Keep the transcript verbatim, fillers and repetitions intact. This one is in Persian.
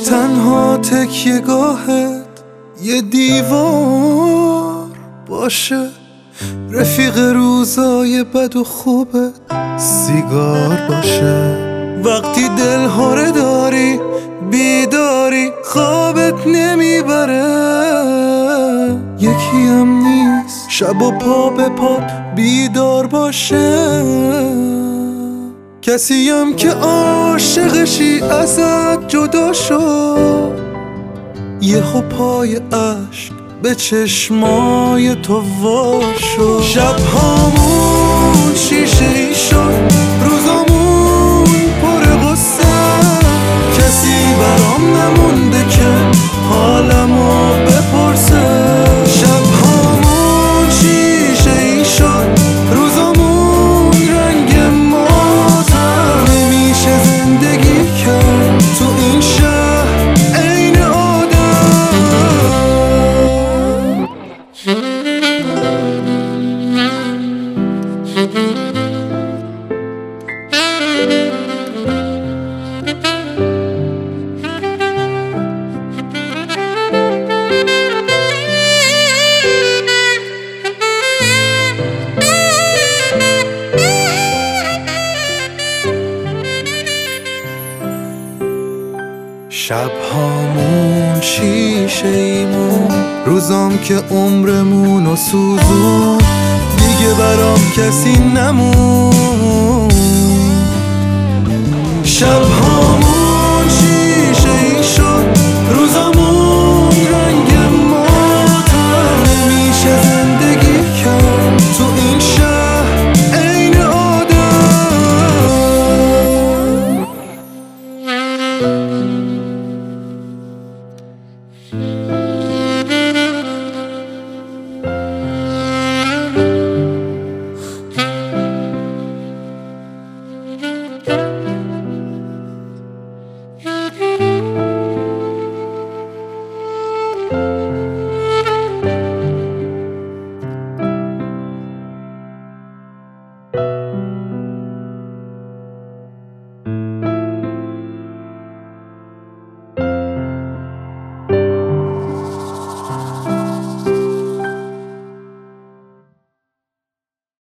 تنها تکیه گاهت یه دیوار باشه، رفیق روزای بد و خوبت سیگار باشه. وقتی دلهاره داری بیداری خوابت نمیبره، یکی هم نیست شب و پا به پات بیدار باشه. کسی هم که عاشقشی ازت جدا شد، یهو پای عشق به چشمای تو وا شد. شب هامون شیشه ای شد، روزامون پر غصه، کسی برام نمونده که حالمو بپرسه. شب هامون شیشه ای شد، روزامون رنگ ماتم، نمیشه زندگی کرد تو این شهر عین آدم. شب هامون شیشه ایمون، روزام که عمرمونو سوزون، دیگه برام کسی نمون. شب هامون